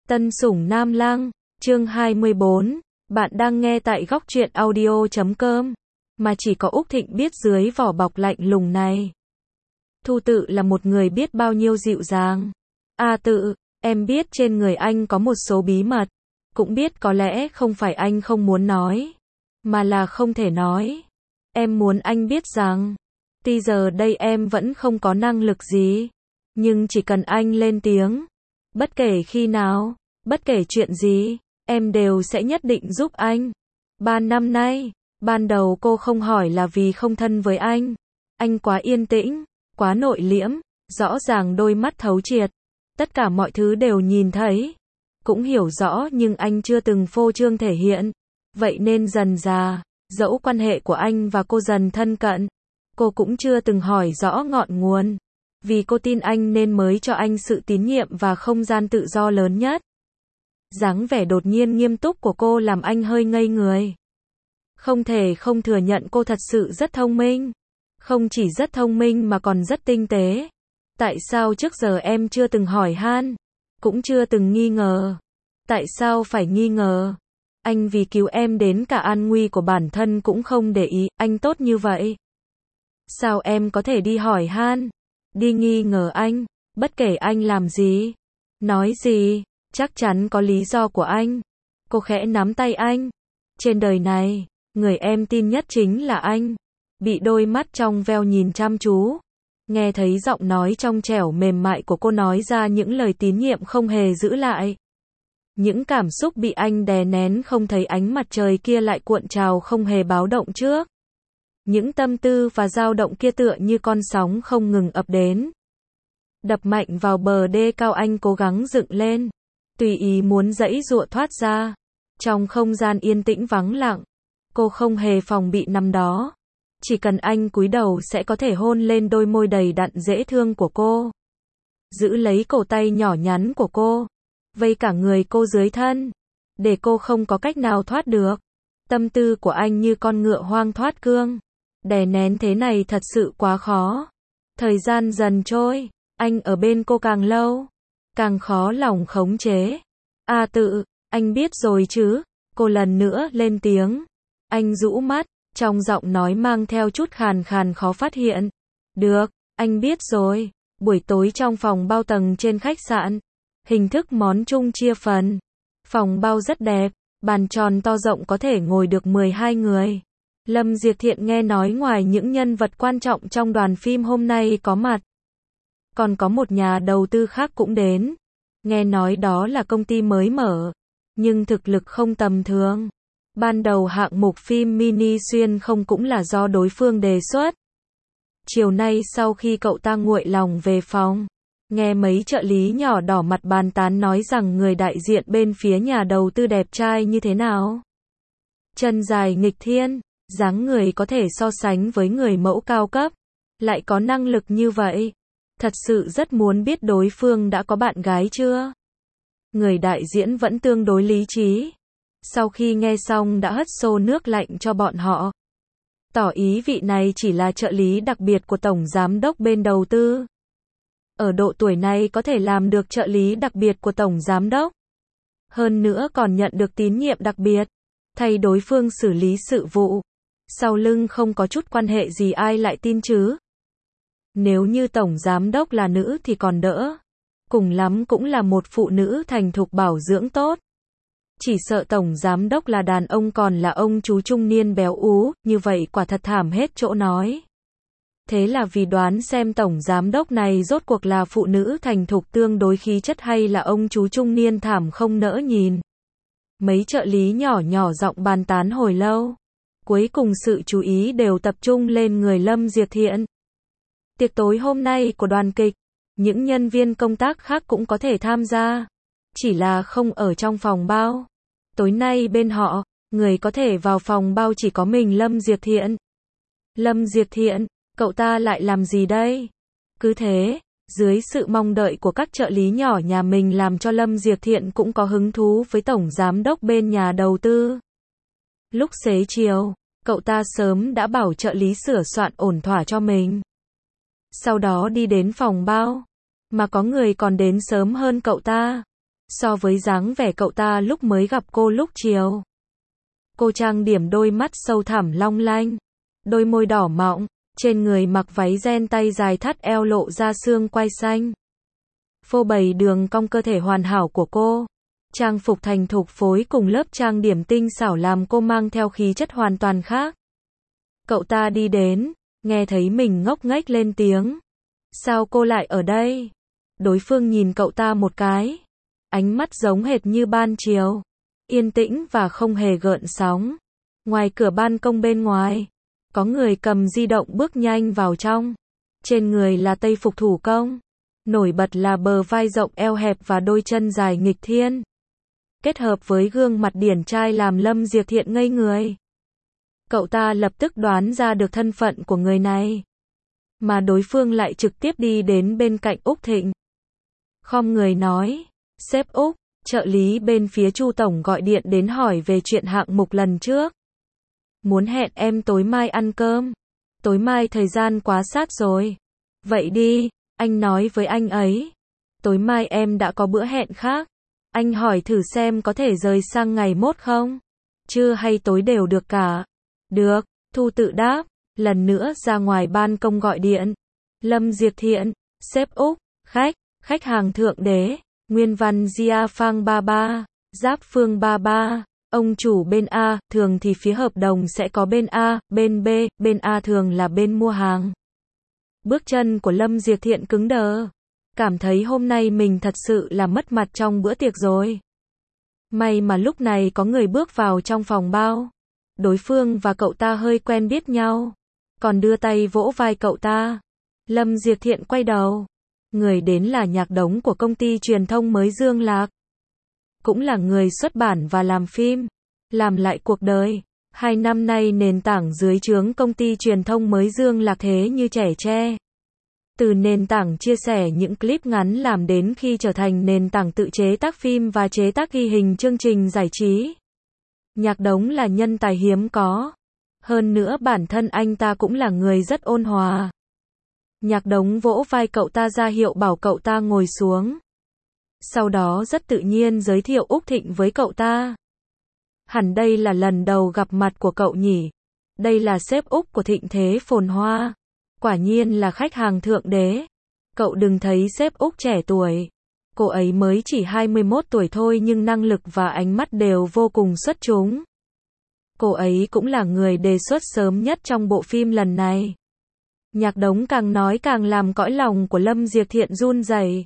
Tân Sủng Nam Lang, chương 24, bạn đang nghe tại góc truyện audio.com, mà chỉ có Úc Thịnh biết dưới vỏ bọc lạnh lùng này. Thu Tự là một người biết bao nhiêu dịu dàng. Tự, em biết trên người anh có một số bí mật, cũng biết có lẽ không phải anh không muốn nói, mà là không thể nói. Em muốn anh biết rằng, tuy giờ đây em vẫn không có năng lực gì, nhưng chỉ cần anh lên tiếng, bất kể khi nào, bất kể chuyện gì, em đều sẽ nhất định giúp anh. 3 năm nay, ban đầu cô không hỏi là vì không thân với anh quá yên tĩnh, quá nội liễm, rõ ràng đôi mắt thấu triệt, tất cả mọi thứ đều nhìn thấy, cũng hiểu rõ nhưng anh chưa từng phô trương thể hiện, vậy nên dần dà, dẫu quan hệ của anh và cô dần thân cận, cô cũng chưa từng hỏi rõ ngọn nguồn, vì cô tin anh nên mới cho anh sự tín nhiệm và không gian tự do lớn nhất. Dáng vẻ đột nhiên nghiêm túc của cô làm anh hơi ngây người. Không thể không thừa nhận cô thật sự rất thông minh. Không chỉ rất thông minh mà còn rất tinh tế. Tại sao trước giờ em chưa từng hỏi han, cũng chưa từng nghi ngờ? Tại sao phải nghi ngờ? Anh vì cứu em đến cả an nguy của bản thân cũng không để ý, anh tốt như vậy. Sao em có thể đi hỏi han, đi nghi ngờ anh, bất kể anh làm gì, nói gì, chắc chắn có lý do của anh. Cô khẽ nắm tay anh. Trên đời này, người em tin nhất chính là anh. Bị đôi mắt trong veo nhìn chăm chú, nghe thấy giọng nói trong trẻo mềm mại của cô nói ra những lời tín nhiệm không hề giữ lại. Những cảm xúc bị anh đè nén không thấy ánh mặt trời kia lại cuộn trào không hề báo động trước. Những tâm tư và dao động kia tựa như con sóng không ngừng ập đến. Đập mạnh vào bờ đê cao anh cố gắng dựng lên. Tùy ý muốn giãy giụa thoát ra. Trong không gian yên tĩnh vắng lặng, cô không hề phòng bị nằm đó. Chỉ cần anh cúi đầu sẽ có thể hôn lên đôi môi đầy đặn dễ thương của cô. Giữ lấy cổ tay nhỏ nhắn của cô. Vây cả người cô dưới thân. Để cô không có cách nào thoát được. Tâm tư của anh như con ngựa hoang thoát cương. Đè nén thế này thật sự quá khó. Thời gian dần trôi, anh ở bên cô càng lâu, càng khó lòng khống chế. Tự, anh biết rồi chứ? Cô lần nữa lên tiếng. Anh rũ mắt, trong giọng nói mang theo chút khàn khàn khó phát hiện. Được, anh biết rồi. Buổi tối trong phòng bao tầng trên khách sạn. Hình thức món chung chia phần. Phòng bao rất đẹp, bàn tròn to rộng có thể ngồi được 12 người. Lâm Diệp Thiện nghe nói ngoài những nhân vật quan trọng trong đoàn phim hôm nay có mặt, còn có một nhà đầu tư khác cũng đến. Nghe nói đó là công ty mới mở, nhưng thực lực không tầm thường. Ban đầu hạng mục phim mini xuyên không cũng là do đối phương đề xuất. Chiều nay sau khi cậu ta nguội lòng về phòng, nghe mấy trợ lý nhỏ đỏ mặt bàn tán nói rằng người đại diện bên phía nhà đầu tư đẹp trai như thế nào. Chân dài nghịch thiên, dáng người có thể so sánh với người mẫu cao cấp, lại có năng lực như vậy. Thật sự rất muốn biết đối phương đã có bạn gái chưa. Người đại diễn vẫn tương đối lý trí. Sau khi nghe xong đã hất xô nước lạnh cho bọn họ. Tỏ ý vị này chỉ là trợ lý đặc biệt của tổng giám đốc bên đầu tư. Ở độ tuổi này có thể làm được trợ lý đặc biệt của tổng giám đốc. Hơn nữa còn nhận được tín nhiệm đặc biệt, thay đối phương xử lý sự vụ. Sau lưng không có chút quan hệ gì ai lại tin chứ. Nếu như tổng giám đốc là nữ thì còn đỡ. Cùng lắm cũng là một phụ nữ thành thục bảo dưỡng tốt. Chỉ sợ tổng giám đốc là đàn ông còn là ông chú trung niên béo ú, như vậy quả thật thảm hết chỗ nói. Thế là vì đoán xem tổng giám đốc này rốt cuộc là phụ nữ thành thục tương đối khí chất hay là ông chú trung niên thảm không nỡ nhìn. Mấy trợ lý nhỏ nhỏ giọng bàn tán hồi lâu. Cuối cùng sự chú ý đều tập trung lên người Lâm Diệp Thiện. Tiệc tối hôm nay của đoàn kịch, những nhân viên công tác khác cũng có thể tham gia, chỉ là không ở trong phòng bao. Tối nay bên họ, người có thể vào phòng bao chỉ có mình Lâm Diệp Thiện. Lâm Diệp Thiện, cậu ta lại làm gì đây? Cứ thế, dưới sự mong đợi của các trợ lý nhỏ nhà mình làm cho Lâm Diệp Thiện cũng có hứng thú với tổng giám đốc bên nhà đầu tư. Lúc xế chiều, cậu ta sớm đã bảo trợ lý sửa soạn ổn thỏa cho mình. Sau đó đi đến phòng bao, mà có người còn đến sớm hơn cậu ta. so với dáng vẻ cậu ta lúc mới gặp cô lúc chiều. Cô trang điểm đôi mắt sâu thẳm long lanh, đôi môi đỏ mọng, trên người mặc váy ren tay dài thắt eo lộ ra xương quai xanh. Phô bày đường cong cơ thể hoàn hảo của cô. Trang phục thành thục phối cùng lớp trang điểm tinh xảo làm cô mang theo khí chất hoàn toàn khác. Cậu ta đi đến, nghe thấy mình ngốc nghếch lên tiếng. Sao cô lại ở đây? Đối phương nhìn cậu ta một cái. Ánh mắt giống hệt như ban chiều. Yên tĩnh và không hề gợn sóng. Ngoài cửa ban công bên ngoài, có người cầm di động bước nhanh vào trong. Trên người là tây phục thủ công. Nổi bật là bờ vai rộng eo hẹp và đôi chân dài nghịch thiên. Kết hợp với gương mặt điển trai làm Lâm Diệp Thiện ngây người. Cậu ta lập tức đoán ra được thân phận của người này. Mà đối phương lại trực tiếp đi đến bên cạnh Úc Thịnh. Khom người nói, sếp Úc, trợ lý bên phía Chu Tổng gọi điện đến hỏi về chuyện hạng mục lần trước. Muốn hẹn em tối mai ăn cơm. Tối mai thời gian quá sát rồi. Vậy đi, anh nói với anh ấy. Tối mai em đã có bữa hẹn khác. Anh hỏi thử xem có thể rời sang ngày mốt không? Trưa hay tối đều được cả. Được, Thu tự đáp, lần nữa ra ngoài ban công gọi điện. Lâm Diệp Thiện, sếp Úc, khách hàng thượng đế, nguyên văn Gia Phang 33, Giáp Phương 33, ông chủ bên A, thường thì phía hợp đồng sẽ có bên A, bên B, bên A thường là bên mua hàng. Bước chân của Lâm Diệp Thiện cứng đờ. Cảm thấy hôm nay mình thật sự là mất mặt trong bữa tiệc rồi. May mà lúc này có người bước vào trong phòng bao. Đối phương và cậu ta hơi quen biết nhau. Còn đưa tay vỗ vai cậu ta. Lâm Diệp Thiện quay đầu. Người đến là Nhạc Đống của công ty truyền thông mới Dương Lạc. Cũng là người xuất bản và làm phim. Làm lại cuộc đời. 2 năm nay nền tảng dưới trướng công ty truyền thông mới Dương Lạc thế như trẻ tre. Từ nền tảng chia sẻ những clip ngắn làm đến khi trở thành nền tảng tự chế tác phim và chế tác ghi hình chương trình giải trí. Nhạc Đống là nhân tài hiếm có. Hơn nữa bản thân anh ta cũng là người rất ôn hòa. Nhạc Đống vỗ vai cậu ta ra hiệu bảo cậu ta ngồi xuống. Sau đó rất tự nhiên giới thiệu Úc Thịnh với cậu ta. Hẳn đây là lần đầu gặp mặt của cậu nhỉ. Đây là sếp Úc của Thịnh Thế Phồn Hoa. Quả nhiên là khách hàng thượng đế. Cậu đừng thấy sếp Úc trẻ tuổi. Cô ấy mới chỉ 21 tuổi thôi nhưng năng lực và ánh mắt đều vô cùng xuất chúng. Cô ấy cũng là người đề xuất sớm nhất trong bộ phim lần này. Nhạc Đống càng nói càng làm cõi lòng của Lâm Diệp Thiện run rẩy.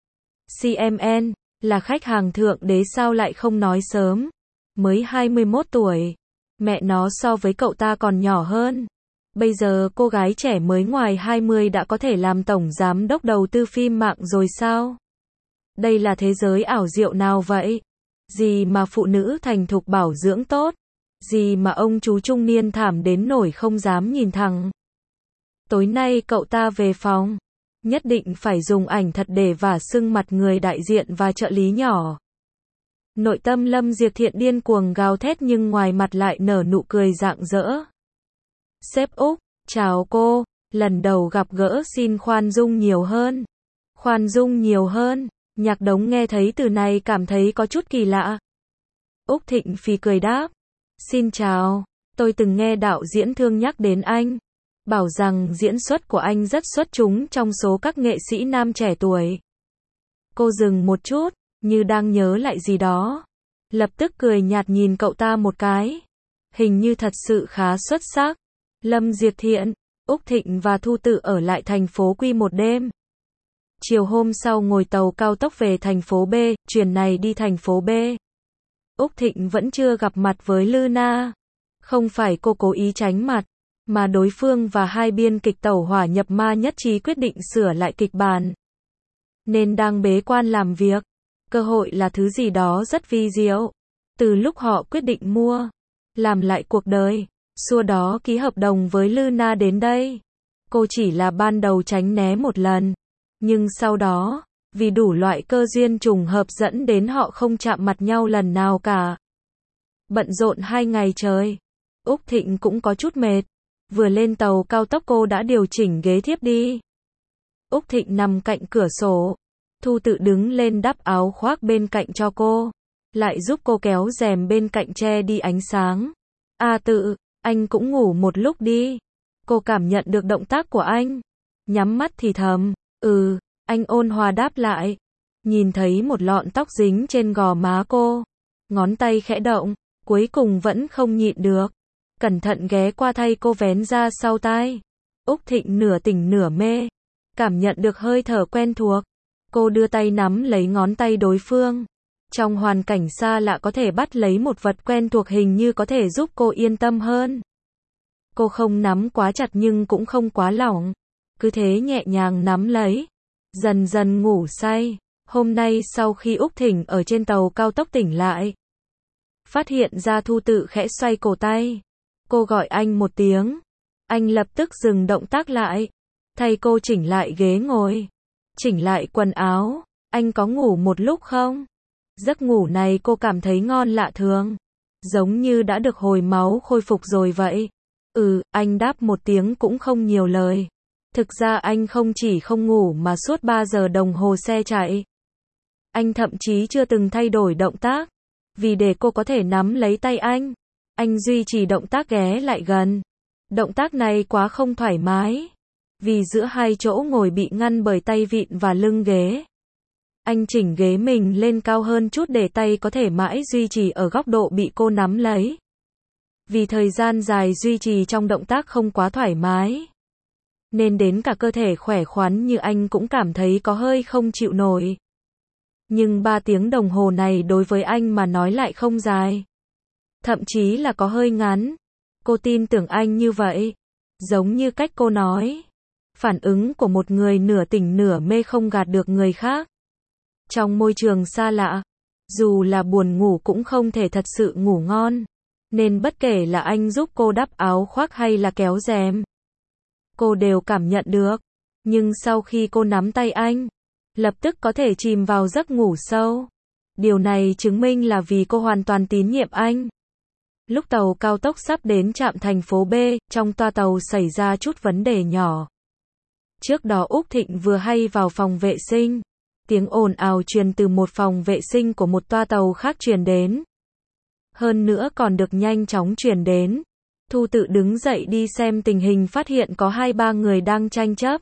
CMN, là khách hàng thượng đế sao lại không nói sớm. Mới 21 tuổi. Mẹ nó so với cậu ta còn nhỏ hơn. Bây giờ cô gái trẻ mới ngoài 20 đã có thể làm tổng giám đốc đầu tư phim mạng rồi sao? Đây là thế giới ảo diệu nào vậy? Gì mà phụ nữ thành thục bảo dưỡng tốt? Gì mà ông chú trung niên thảm đến nổi không dám nhìn thẳng? Tối nay cậu ta về phòng. Nhất định phải dùng ảnh thật để vả sưng mặt người đại diện và trợ lý nhỏ. Nội tâm Lâm Diệp Thiện điên cuồng gào thét nhưng ngoài mặt lại nở nụ cười rạng rỡ. Sếp Úc, chào cô, lần đầu gặp gỡ xin khoan dung nhiều hơn. Khoan dung nhiều hơn, Nhạc Đống nghe thấy từ này cảm thấy có chút kỳ lạ. Úc Thịnh phì cười đáp. Xin chào, tôi từng nghe đạo diễn Thương nhắc đến anh. Bảo rằng diễn xuất của anh rất xuất chúng trong số các nghệ sĩ nam trẻ tuổi. Cô dừng một chút, như đang nhớ lại gì đó. Lập tức cười nhạt nhìn cậu ta một cái. Hình như thật sự khá xuất sắc. Lâm Diệp Thiện, Úc Thịnh và Thu Tự ở lại thành phố Quy một đêm. Chiều hôm sau ngồi tàu cao tốc về thành phố B, chuyển này đi thành phố B. Úc Thịnh vẫn chưa gặp mặt với Luna. Không phải cô cố ý tránh mặt, mà đối phương và hai biên kịch tẩu hỏa nhập ma nhất trí quyết định sửa lại kịch bản. Nên đang bế quan làm việc. Cơ hội là thứ gì đó rất vi diệu. Từ lúc họ quyết định mua, làm lại cuộc đời, xua đó ký hợp đồng với Luna đến đây. Cô chỉ là ban đầu tránh né một lần. Nhưng sau đó, vì đủ loại cơ duyên trùng hợp dẫn đến họ không chạm mặt nhau lần nào cả. Bận rộn 2 ngày trời. Úc Thịnh cũng có chút mệt. Vừa lên tàu cao tốc cô đã điều chỉnh ghế thiếp đi. Úc Thịnh nằm cạnh cửa sổ. Thu Tự đứng lên đắp áo khoác bên cạnh cho cô, lại giúp cô kéo rèm bên cạnh che đi ánh sáng. Tự, anh cũng ngủ một lúc đi. Cô cảm nhận được động tác của anh, nhắm mắt thì thầm, anh ôn hòa đáp lại. Nhìn thấy một lọn tóc dính trên gò má cô, ngón tay khẽ động, cuối cùng vẫn không nhịn được. Cẩn thận ghé qua thay cô vén ra sau tai. Úc Thịnh nửa tỉnh nửa mê, cảm nhận được hơi thở quen thuộc. Cô đưa tay nắm lấy ngón tay đối phương. Trong hoàn cảnh xa lạ có thể bắt lấy một vật quen thuộc hình như có thể giúp cô yên tâm hơn. Cô không nắm quá chặt nhưng cũng không quá lỏng. Cứ thế nhẹ nhàng nắm lấy. Dần dần ngủ say. Hôm nay sau khi Úc Thịnh ở trên tàu cao tốc tỉnh lại, phát hiện ra Thu Tự khẽ xoay cổ tay. Cô gọi anh một tiếng. Anh lập tức dừng động tác lại. Thay cô chỉnh lại ghế ngồi. Chỉnh lại quần áo. Anh có ngủ một lúc không? Giấc ngủ này cô cảm thấy ngon lạ thường. Giống như đã được hồi máu khôi phục rồi vậy. Anh đáp một tiếng cũng không nhiều lời. Thực ra anh không chỉ không ngủ mà suốt 3 giờ đồng hồ xe chạy. Anh thậm chí chưa từng thay đổi động tác. Vì để cô có thể nắm lấy tay anh duy trì động tác ghé lại gần. Động tác này quá không thoải mái. Vì giữa hai chỗ ngồi bị ngăn bởi tay vịn và lưng ghế. Anh chỉnh ghế mình lên cao hơn chút để tay có thể mãi duy trì ở góc độ bị cô nắm lấy. Vì thời gian dài duy trì trong động tác không quá thoải mái, nên đến cả cơ thể khỏe khoắn như anh cũng cảm thấy có hơi không chịu nổi. Nhưng 3 tiếng đồng hồ này đối với anh mà nói lại không dài. Thậm chí là có hơi ngắn. Cô tin tưởng anh như vậy. Giống như cách cô nói. Phản ứng của một người nửa tỉnh nửa mê không gạt được người khác. Trong môi trường xa lạ, dù là buồn ngủ cũng không thể thật sự ngủ ngon. Nên bất kể là anh giúp cô đắp áo khoác hay là kéo rèm, cô đều cảm nhận được. Nhưng sau khi cô nắm tay anh, lập tức có thể chìm vào giấc ngủ sâu. Điều này chứng minh là vì cô hoàn toàn tín nhiệm anh. Lúc tàu cao tốc sắp đến trạm thành phố B, trong toa tàu xảy ra chút vấn đề nhỏ. Trước đó Úc Thịnh vừa hay vào phòng vệ sinh. Tiếng ồn ào truyền từ một phòng vệ sinh của một toa tàu khác truyền đến. Hơn nữa còn được nhanh chóng truyền đến. Thu Tự đứng dậy đi xem tình hình phát hiện có 2-3 người đang tranh chấp.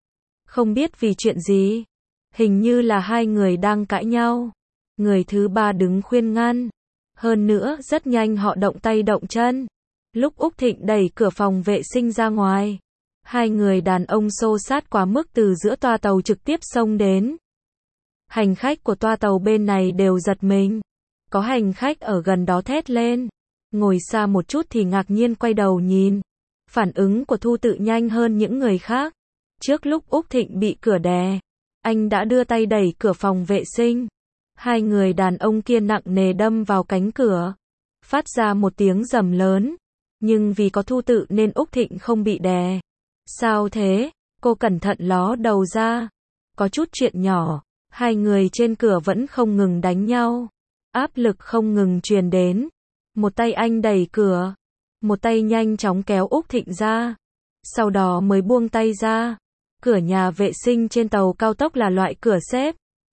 Không biết vì chuyện gì. Hình như là 2 người đang cãi nhau. Người thứ 3 đứng khuyên ngăn. Hơn nữa rất nhanh họ động tay động chân. Lúc Úc Thịnh đẩy cửa phòng vệ sinh ra ngoài, 2 người đàn ông xô xát quá mức từ giữa toa tàu trực tiếp xông đến. Hành khách của toa tàu bên này đều giật mình. Có hành khách ở gần đó thét lên. Ngồi xa một chút thì ngạc nhiên quay đầu nhìn. Phản ứng của Thu Tự nhanh hơn những người khác. Trước lúc Úc Thịnh bị cửa đè, anh đã đưa tay đẩy cửa phòng vệ sinh. 2 người đàn ông kia nặng nề đâm vào cánh cửa, phát ra một tiếng rầm lớn. Nhưng vì có Thu Tự nên Úc Thịnh không bị đè. Sao thế? Cô cẩn thận ló đầu ra. Có chút chuyện nhỏ. 2 người trên cửa vẫn không ngừng đánh nhau. Áp lực không ngừng truyền đến. Một tay anh đẩy cửa, một tay nhanh chóng kéo Úc Thịnh ra. Sau đó mới buông tay ra. Cửa nhà vệ sinh trên tàu cao tốc là loại cửa xếp.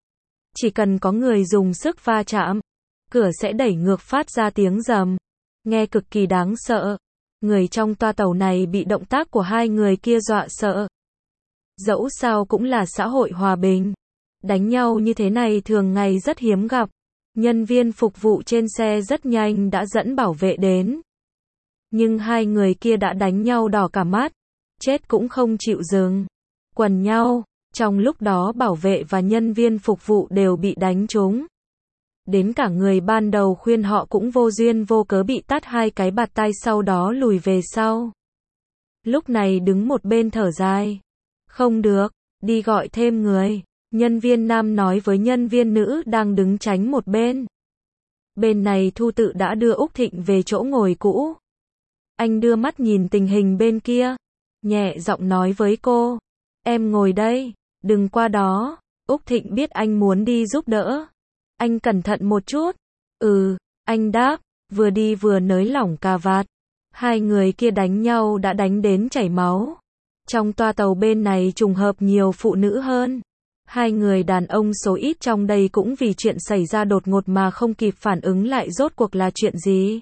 Chỉ cần có người dùng sức va chạm, cửa sẽ đẩy ngược phát ra tiếng rầm. Nghe cực kỳ đáng sợ. Người trong toa tàu này bị động tác của 2 người kia dọa sợ. Dẫu sao cũng là xã hội hòa bình. Đánh nhau như thế này thường ngày rất hiếm gặp. Nhân viên phục vụ trên xe rất nhanh đã dẫn bảo vệ đến. Nhưng 2 người kia đã đánh nhau đỏ cả mắt. Chết cũng không chịu dừng. Quần nhau. Trong lúc đó bảo vệ và nhân viên phục vụ đều bị đánh trúng. Đến cả người ban đầu khuyên họ cũng vô duyên vô cớ bị tát 2 cái bạt tai sau đó lùi về sau. Lúc này đứng một bên thở dài. Không được, đi gọi thêm người. Nhân viên nam nói với nhân viên nữ đang đứng tránh một bên. Bên này Thu Tự đã đưa Úc Thịnh về chỗ ngồi cũ. Anh đưa mắt nhìn tình hình bên kia. Nhẹ giọng nói với cô. Em ngồi đây, đừng qua đó. Úc Thịnh biết anh muốn đi giúp đỡ. Anh cẩn thận một chút. Anh đáp, vừa đi vừa nới lỏng cà vạt. 2 người kia đánh nhau đã đánh đến chảy máu. Trong toa tàu bên này trùng hợp nhiều phụ nữ hơn. Hai người đàn ông số ít trong đây cũng vì chuyện xảy ra đột ngột mà không kịp phản ứng lại rốt cuộc là chuyện gì.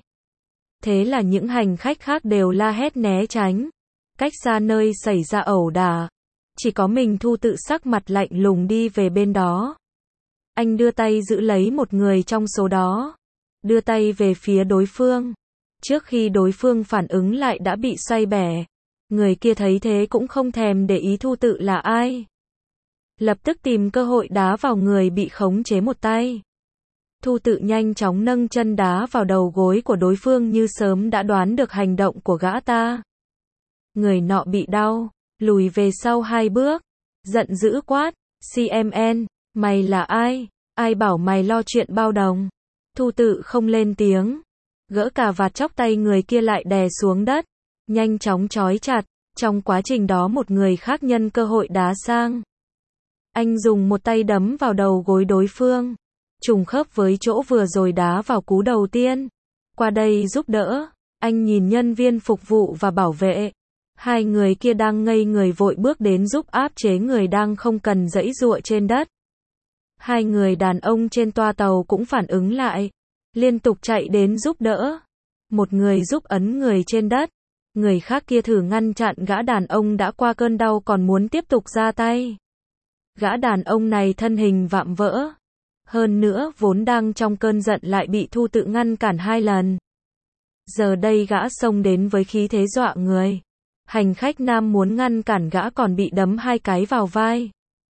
Thế là những hành khách khác đều la hét né tránh, cách xa nơi xảy ra ẩu đả. Chỉ có mình Thu Tự sắc mặt lạnh lùng đi về bên đó. Anh đưa tay giữ lấy một người trong số đó, đưa tay về phía đối phương. Trước khi đối phương phản ứng lại đã bị xoay bẻ. Người kia thấy thế cũng không thèm để ý Thu Tự là ai. Lập tức tìm cơ hội đá vào người bị khống chế một tay. Thu Tự nhanh chóng nâng chân đá vào đầu gối của đối phương như sớm đã đoán được hành động của gã ta. Người nọ bị đau, lùi về sau 2 bước, giận dữ quát, CMN, mày là ai? Ai bảo mày lo chuyện bao đồng? Thu Tự không lên tiếng, gỡ cà vạt chóc tay người kia lại đè xuống đất, nhanh chóng trói chặt. Trong quá trình đó một người khác nhân cơ hội đá sang. Anh dùng một tay đấm vào đầu gối đối phương, trùng khớp với chỗ vừa rồi đá vào cú đầu tiên. Qua đây giúp đỡ, anh nhìn nhân viên phục vụ và bảo vệ. Hai người kia đang ngây người vội bước đến giúp áp chế người đang không cần giãy giụa trên đất. Hai người đàn ông trên toa tàu cũng phản ứng lại, liên tục chạy đến giúp đỡ. Một người giúp ấn người trên đất, người khác kia thử ngăn chặn gã đàn ông đã qua cơn đau còn muốn tiếp tục ra tay. Gã đàn ông này thân hình vạm vỡ, hơn nữa vốn đang trong cơn giận lại bị Thu Tự ngăn cản 2 lần. Giờ đây gã xông đến với khí thế dọa người. Hành khách nam muốn ngăn cản gã còn bị đấm 2 cái vào vai.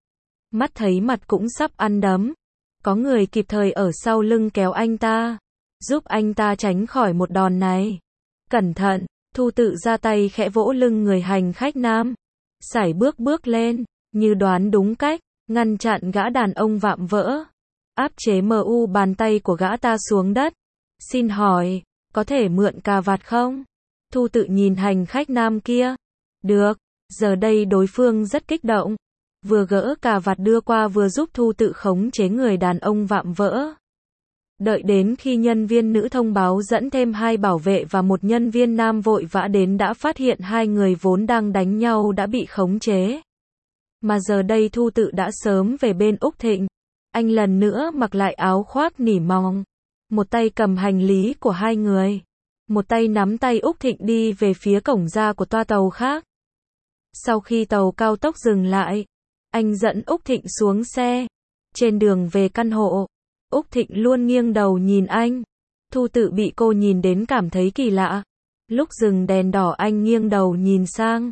Mắt thấy mặt cũng sắp ăn đấm. Có người kịp thời ở sau lưng kéo anh ta, giúp anh ta tránh khỏi một đòn này. Cẩn thận, Thu Tự ra tay khẽ vỗ lưng người hành khách nam. Sải bước lên, như đoán đúng cách, ngăn chặn gã đàn ông vạm vỡ. Áp chế bàn tay của gã ta xuống đất. Xin hỏi, có thể mượn cà vạt không? Thu Tự nhìn hành khách nam kia. Được, giờ đây đối phương rất kích động. Vừa gỡ cà vạt đưa qua vừa giúp Thu Tự khống chế người đàn ông vạm vỡ. Đợi đến khi nhân viên nữ thông báo dẫn thêm 2 bảo vệ và một nhân viên nam vội vã đến đã phát hiện 2 người vốn đang đánh nhau đã bị khống chế. Mà giờ đây Thu Tự đã sớm về bên Úc Thịnh. Anh lần nữa mặc lại áo khoác nỉ mòng. Một tay cầm hành lý của 2 người. Một tay nắm tay Úc Thịnh đi về phía cổng ra của toa tàu khác. Sau khi tàu cao tốc dừng lại, anh dẫn Úc Thịnh xuống xe. Trên đường về căn hộ, Úc Thịnh luôn nghiêng đầu nhìn anh. Thu Tự bị cô nhìn đến cảm thấy kỳ lạ. Lúc dừng đèn đỏ anh nghiêng đầu nhìn sang.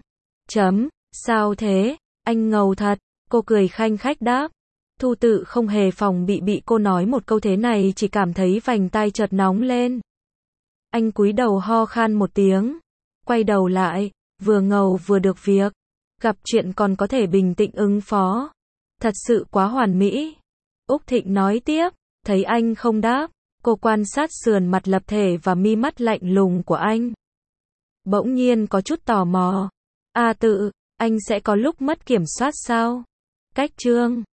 Sao thế? Anh ngầu thật. Cô cười khanh khách đáp. Thu Tự không hề phòng bị cô nói một câu thế này, chỉ cảm thấy vành tai chợt nóng lên. Anh cúi đầu ho khan một tiếng, quay đầu lại, vừa ngầu vừa được việc, gặp chuyện còn có thể bình tĩnh ứng phó. Thật sự quá hoàn mỹ. Úc Thịnh nói tiếp, thấy anh không đáp, cô quan sát sườn mặt lập thể và mi mắt lạnh lùng của anh. Bỗng nhiên có chút tò mò. Tự, anh sẽ có lúc mất kiểm soát sao? Cách chương